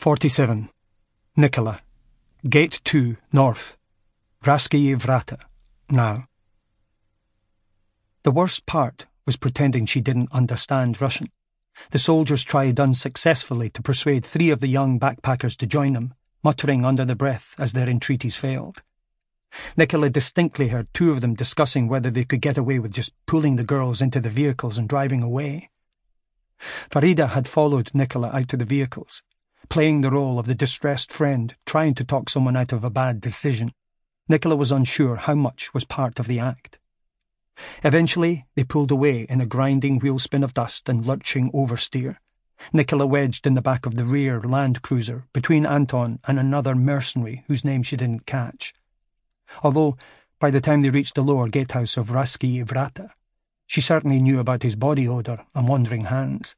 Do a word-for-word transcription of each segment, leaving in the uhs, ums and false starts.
forty-seven. Nicola. Gate two, north. Vraskiye Vrata, now. The worst part was pretending she didn't understand Russian. The soldiers tried unsuccessfully to persuade three of the young backpackers to join them, muttering under their breath as their entreaties failed. Nicola distinctly heard two of them discussing whether they could get away with just pulling the girls into the vehicles and driving away. Farida had followed Nicola out to the vehicles, playing the role of the distressed friend trying to talk someone out of a bad decision. Nicola was unsure how much was part of the act. Eventually, they pulled away in a grinding wheelspin of dust and lurching oversteer, Nicola wedged in the back of the rear Land Cruiser between Anton and another mercenary whose name she didn't catch. Although, by the time they reached the lower gatehouse of Vraskiye Vrata, she certainly knew about his body odour and wandering hands.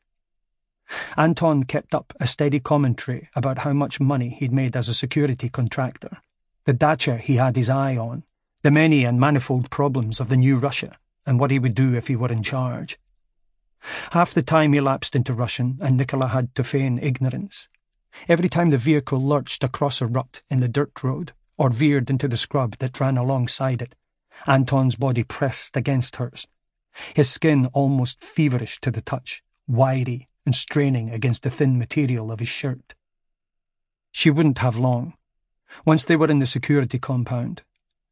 Anton kept up a steady commentary about how much money he'd made as a security contractor, the dacha he had his eye on, the many and manifold problems of the new Russia, and what he would do if he were in charge. Half the time he lapsed into Russian, and Nicola had to feign ignorance. Every time the vehicle lurched across a rut in the dirt road, or veered into the scrub that ran alongside it, Anton's body pressed against hers, his skin almost feverish to the touch, wiry and straining against the thin material of his shirt. She wouldn't have long. Once they were in the security compound,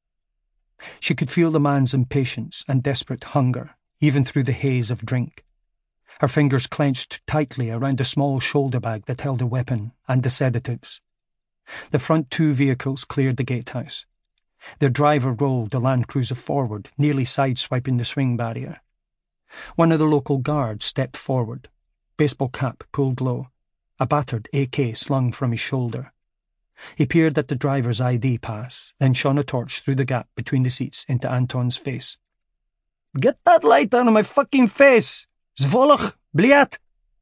she could feel the man's impatience and desperate hunger, even through the haze of drink. Her fingers clenched tightly around a small shoulder bag that held a weapon and the sedatives. The front two vehicles cleared the gatehouse. Their driver rolled the Land Cruiser forward, nearly sideswiping the swing barrier. One of the local guards stepped forward, baseball cap pulled low, a battered A K slung from his shoulder. He peered at the driver's I D pass, then shone a torch through the gap between the seats into Anton's face. "Get that light out of my fucking face! Zvolokh, bliat!"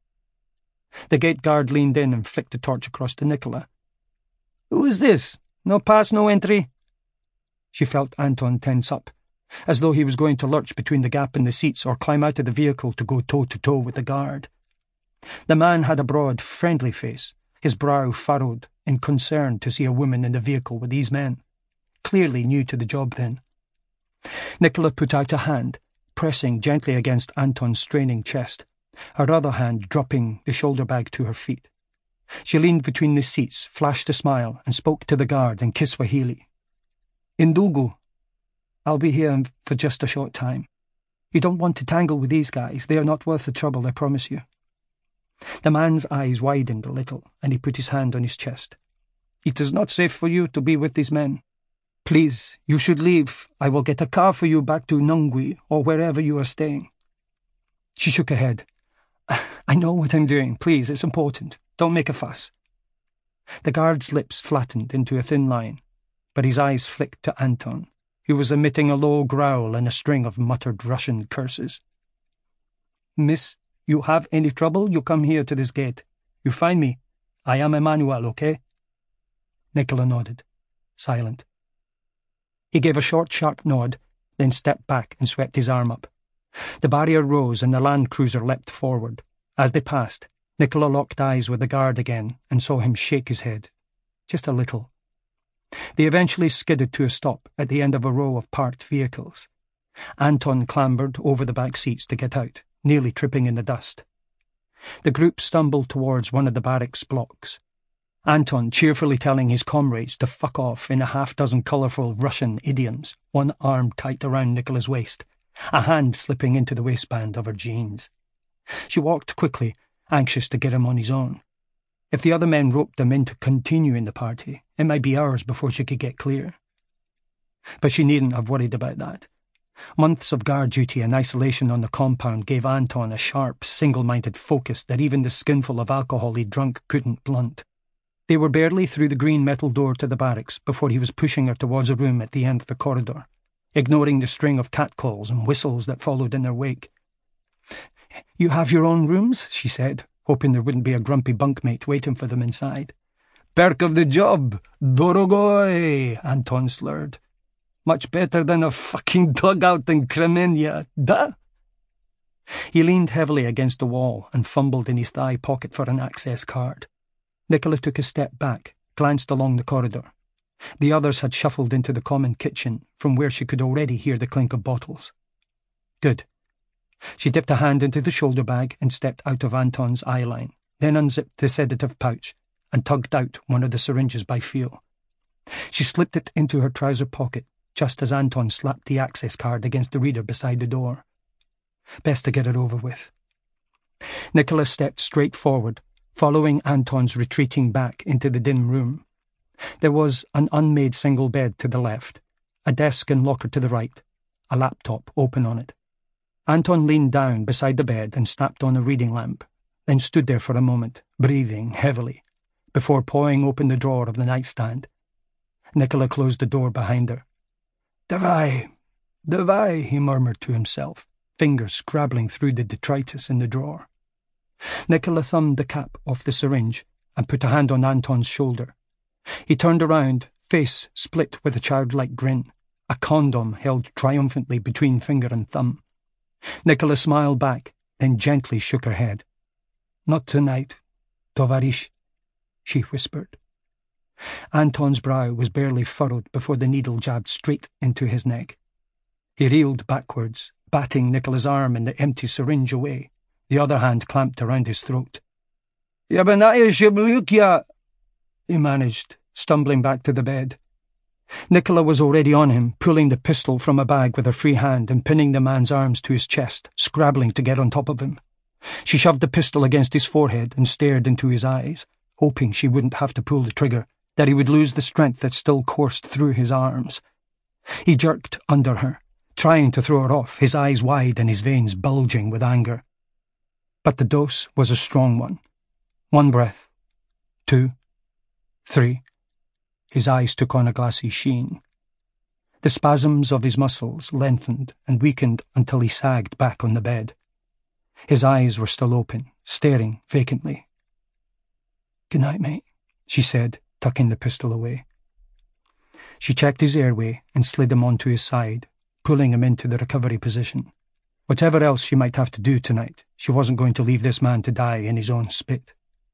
The gate guard leaned in and flicked the torch across to Nicola. "Who is this? No pass, no entry?" She felt Anton tense up, as though he was going to lurch between the gap in the seats or climb out of the vehicle to go toe-to-toe with the guard. The man had a broad, friendly face, his brow furrowed in concern to see a woman in the vehicle with these men, clearly new to the job then. Nicola put out a hand, pressing gently against Anton's straining chest, her other hand dropping the shoulder bag to her feet. She leaned between the seats, flashed a smile, and spoke to the guard in Kiswahili. "Indugu, I'll be here for just a short time. You don't want to tangle with these guys. They are not worth the trouble, I promise you." The man's eyes widened a little, and he put his hand on his chest. "It is not safe for you to be with these men. Please, you should leave. I will get a car for you back to Nungwi or wherever you are staying." She shook her head. "I know what I'm doing. Please, it's important. Don't make a fuss." The guard's lips flattened into a thin line, but his eyes flicked to Anton, who was emitting a low growl and a string of muttered Russian curses. "Miss, you have any trouble, you come here to this gate. You find me. I am Emmanuel, okay?" Nicola nodded, silent. He gave a short, sharp nod, then stepped back and swept his arm up. The barrier rose and the Land Cruiser leapt forward. As they passed, Nicola locked eyes with the guard again and saw him shake his head. Just a little. They eventually skidded to a stop at the end of a row of parked vehicles. Anton clambered over the back seats to get out, nearly tripping in the dust. The group stumbled towards one of the barracks blocks, Anton cheerfully telling his comrades to fuck off in a half-dozen colourful Russian idioms, one arm tight around Nicola's waist, a hand slipping into the waistband of her jeans. She walked quickly, anxious to get him on his own. If the other men roped him into continuing the party, it might be hours before she could get clear. But she needn't have worried about that. Months of guard duty and isolation on the compound gave Anton a sharp, single-minded focus that even the skinful of alcohol he'd drunk couldn't blunt. They were barely through the green metal door to the barracks before he was pushing her towards a room at the end of the corridor, ignoring the string of catcalls and whistles that followed in their wake. "You have your own rooms?" she said, hoping there wouldn't be a grumpy bunkmate waiting for them inside. "Perk of the job, Dorogoy," Anton slurred. "Much better than a fucking dugout in Kremenia, da?" He leaned heavily against the wall and fumbled in his thigh pocket for an access card. Nicola took a step back, glanced along the corridor. The others had shuffled into the common kitchen, from where she could already hear the clink of bottles. Good. She dipped a hand into the shoulder bag and stepped out of Anton's eye line, then unzipped the sedative pouch and tugged out one of the syringes by feel. She slipped it into her trouser pocket, just as Anton slapped the access card against the reader beside the door. Best to get it over with. Nicola stepped straight forward, following Anton's retreating back into the dim room. There was an unmade single bed to the left, a desk and locker to the right, a laptop open on it. Anton leaned down beside the bed and snapped on a reading lamp, then stood there for a moment, breathing heavily, before pawing open the drawer of the nightstand. Nicola closed the door behind her. "Davai, Davai," he murmured to himself, fingers scrabbling through the detritus in the drawer. Nicola thumbed the cap off the syringe and put a hand on Anton's shoulder. He turned around, face split with a childlike grin, a condom held triumphantly between finger and thumb. Nicola smiled back, then gently shook her head. "Not tonight, tovarish," she whispered. Anton's brow was barely furrowed before the needle jabbed straight into his neck. He reeled backwards, batting Nicola's arm and the empty syringe away, the other hand clamped around his throat. "Yabanaya Shiblukya," he managed, stumbling back to the bed. Nicola was already on him, pulling the pistol from a bag with her free hand and pinning the man's arms to his chest, scrabbling to get on top of him. She shoved the pistol against his forehead and stared into his eyes, hoping she wouldn't have to pull the trigger, that he would lose the strength that still coursed through his arms. He jerked under her, trying to throw her off, his eyes wide and his veins bulging with anger. But the dose was a strong one. One breath. Two. Three. His eyes took on a glassy sheen. The spasms of his muscles lengthened and weakened until he sagged back on the bed. His eyes were still open, staring vacantly. "Good night, mate," she said, tucking the pistol away. She checked his airway and slid him onto his side, pulling him into the recovery position. Whatever else she might have to do tonight, she wasn't going to leave this man to die in his own spit.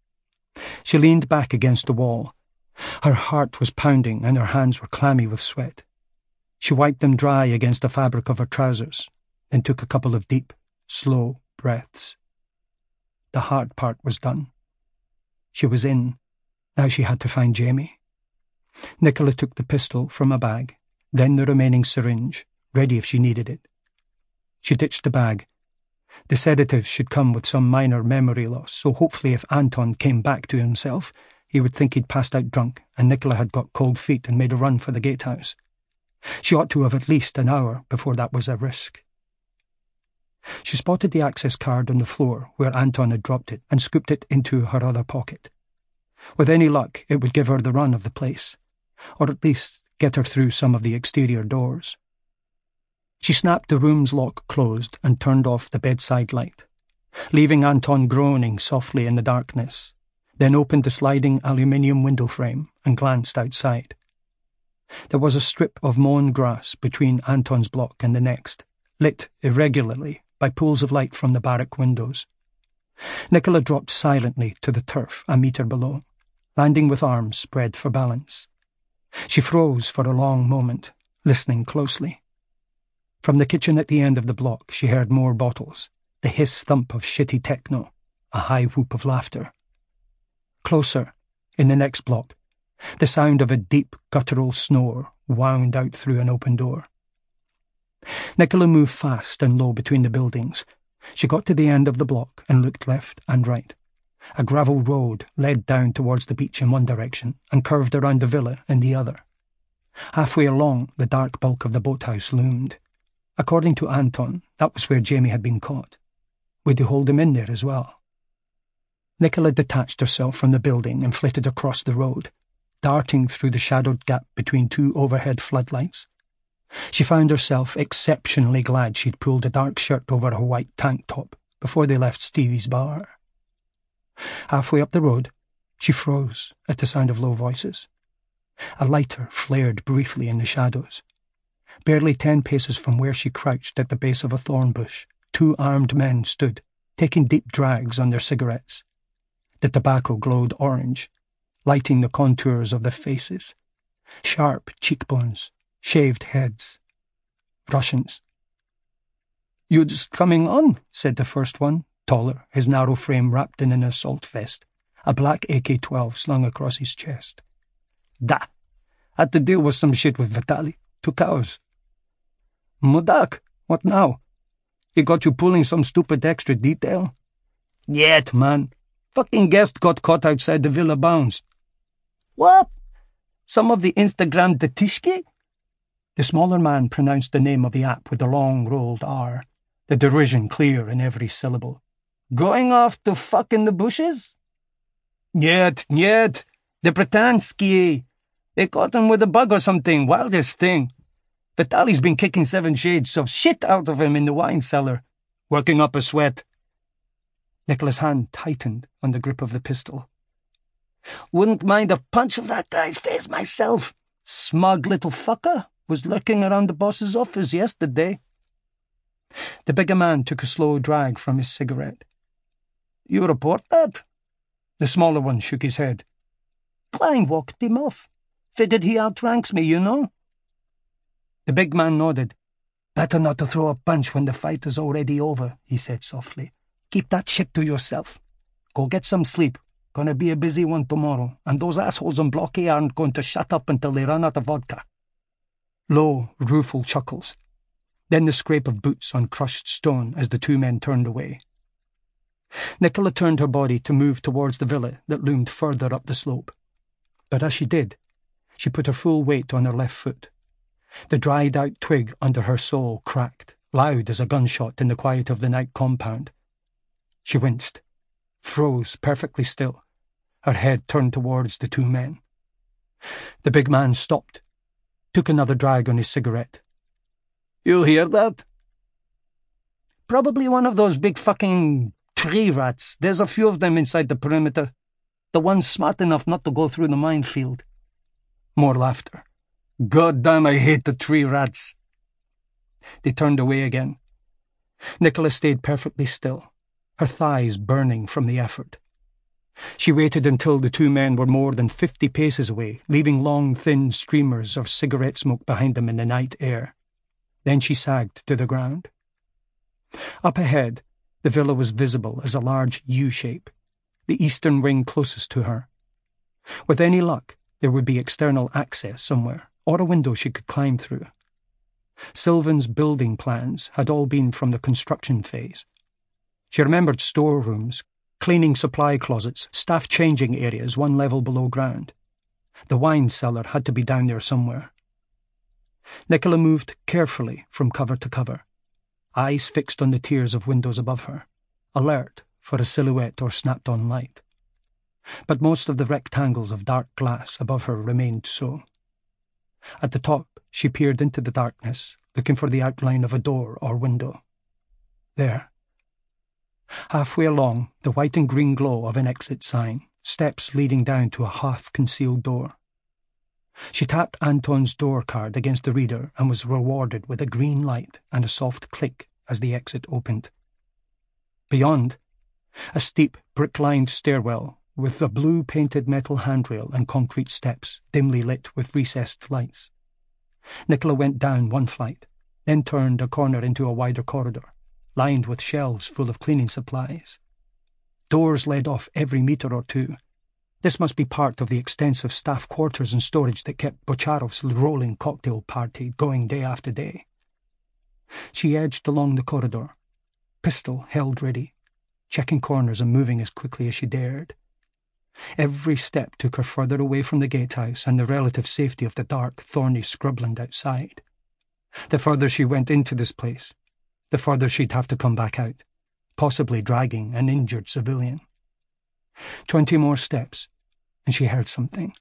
She leaned back against the wall. Her heart was pounding and her hands were clammy with sweat. She wiped them dry against the fabric of her trousers, then took a couple of deep, slow breaths. The hard part was done. She was in. Now she had to find Jamie. Nicola took the pistol from a bag, then the remaining syringe, ready if she needed it. She ditched the bag. The sedative should come with some minor memory loss, so hopefully if Anton came back to himself, he would think he'd passed out drunk and Nicola had got cold feet and made a run for the gatehouse. She ought to have at least an hour before that was a risk. She spotted the access card on the floor where Anton had dropped it and scooped it into her other pocket. With any luck, it would give her the run of the place, or at least get her through some of the exterior doors. She snapped the room's lock closed and turned off the bedside light, leaving Anton groaning softly in the darkness, then opened the sliding aluminium window frame and glanced outside. There was a strip of mown grass between Anton's block and the next, lit irregularly by pools of light from the barrack windows. Nicola dropped silently to the turf a metre below, landing with arms spread for balance. She froze for a long moment, listening closely. From the kitchen at the end of the block she heard more bottles, the hiss thump of shitty techno, a high whoop of laughter. Closer, in the next block, the sound of a deep guttural snore wound out through an open door. Nicola moved fast and low between the buildings. She got to the end of the block and looked left and right. A gravel road led down towards the beach in one direction and curved around the villa in the other. Halfway along, the dark bulk of the boathouse loomed. According to Anton, that was where Jamie had been caught. Would they hold him in there as well? Nicola detached herself from the building and flitted across the road, darting through the shadowed gap between two overhead floodlights. She found herself exceptionally glad she'd pulled a dark shirt over her white tank top before they left Stevie's bar. Halfway up the road, she froze at the sound of low voices. A lighter flared briefly in the shadows. Barely ten paces from where she crouched at the base of a thorn bush, two armed men stood, taking deep drags on their cigarettes. The tobacco glowed orange, lighting the contours of their faces. Sharp cheekbones, shaved heads. Russians. "You just coming on," said the first one, taller, his narrow frame wrapped in an assault vest, a black A K twelve slung across his chest. "Da. Had to deal with some shit with Vitali. Took hours." "Mudak, what now? He got you pulling some stupid extra detail?" "Yet, man. Fucking guest got caught outside the villa bounds." "What? Some of the Instagram Detishki?" The smaller man pronounced the name of the app with the long rolled R, the derision clear in every syllable. "Going off to fuck in the bushes?" "Niet, niet. The Britansky. They caught him with a bug or something, wildest thing. Vitali's been kicking seven shades of shit out of him in the wine cellar, working up a sweat." Nicola's hand tightened on the grip of the pistol. "Wouldn't mind a punch of that guy's face myself. Smug little fucker was lurking around the boss's office yesterday." The bigger man took a slow drag from his cigarette. "You report that?" The smaller one shook his head. "Klein walked him off. Figured he outranks me, you know." The big man nodded. "Better not to throw a punch when the fight is already over," he said softly. "Keep that shit to yourself. Go get some sleep. Gonna be a busy one tomorrow, and those assholes on Block A aren't going to shut up until they run out of vodka." Low, rueful chuckles. Then the scrape of boots on crushed stone as the two men turned away. Nicola turned her body to move towards the villa that loomed further up the slope. But as she did, she put her full weight on her left foot. The dried-out twig under her sole cracked, loud as a gunshot in the quiet of the night compound. She winced, froze perfectly still, her head turned towards the two men. The big man stopped, took another drag on his cigarette. "You hear that?" "Probably one of those big fucking tree rats. There's a few of them inside the perimeter. The ones smart enough not to go through the minefield." More laughter. "God damn, I hate the tree rats." They turned away again. Nicola stayed perfectly still, her thighs burning from the effort. She waited until the two men were more than fifty paces away, leaving long, thin streamers of cigarette smoke behind them in the night air. Then she sagged to the ground. Up ahead, the villa was visible as a large U-shape, the eastern wing closest to her. With any luck, there would be external access somewhere, or a window she could climb through. Sylvan's building plans had all been from the construction phase. She remembered storerooms, cleaning supply closets, staff changing areas one level below ground. The wine cellar had to be down there somewhere. Nicola moved carefully from cover to cover, eyes fixed on the tiers of windows above her, alert for a silhouette or snapped-on light. But most of the rectangles of dark glass above her remained so. At the top, she peered into the darkness, looking for the outline of a door or window. There. Halfway along, the white and green glow of an exit sign, steps leading down to a half-concealed door. She tapped Anton's door card against the reader and was rewarded with a green light and a soft click as the exit opened. Beyond, a steep, brick-lined stairwell with a blue-painted metal handrail and concrete steps, dimly lit with recessed lights. Nicola went down one flight, then turned a corner into a wider corridor, lined with shelves full of cleaning supplies. Doors led off every metre or two. This must be part of the extensive staff quarters and storage that kept Bocharov's rolling cocktail party going day after day. She edged along the corridor, pistol held ready, checking corners and moving as quickly as she dared. Every step took her further away from the gatehouse and the relative safety of the dark, thorny scrubland outside. The further she went into this place, the further she'd have to come back out, possibly dragging an injured civilian. Twenty more steps, and she heard something.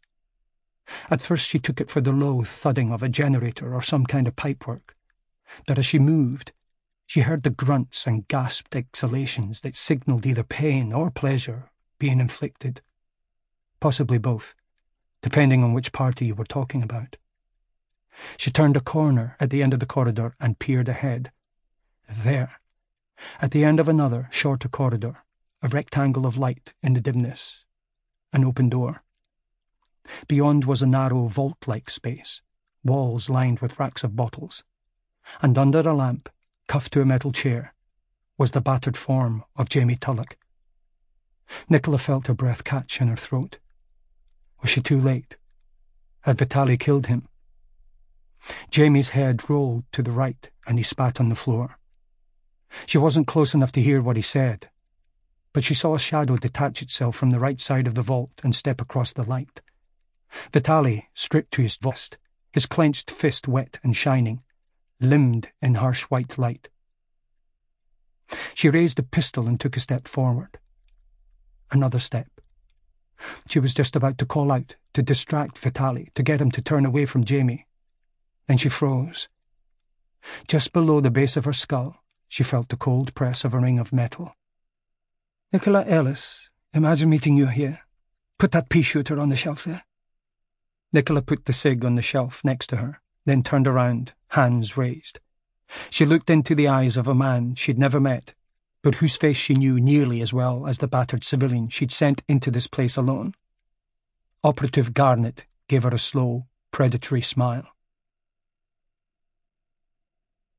At first she took it for the low thudding of a generator or some kind of pipework, but as she moved, she heard the grunts and gasped exhalations that signalled either pain or pleasure being inflicted. Possibly both, depending on which party you were talking about. She turned a corner at the end of the corridor and peered ahead. There, at the end of another, shorter corridor, a rectangle of light in the dimness. An open door. Beyond was a narrow vault-like space, walls lined with racks of bottles, and under a lamp, cuffed to a metal chair, was the battered form of Jamie Tulloch. Nicola felt her breath catch in her throat. Was she too late? Had Vitaly killed him? Jamie's head rolled to the right, and he spat on the floor. She wasn't close enough to hear what he said, but she saw a shadow detach itself from the right side of the vault and step across the light. Vitaly, stripped to his vest, his clenched fist wet and shining, limned in harsh white light. She raised a pistol and took a step forward. Another step. She was just about to call out, to distract Vitaly, to get him to turn away from Jamie. Then she froze. Just below the base of her skull, she felt the cold press of a ring of metal. "Nicola Ellis, imagine meeting you here. Put that pea-shooter on the shelf there." Nicola put the cig on the shelf next to her, then turned around, hands raised. She looked into the eyes of a man she'd never met, but whose face she knew nearly as well as the battered civilian she'd sent into this place alone. Operative Garnett gave her a slow, predatory smile.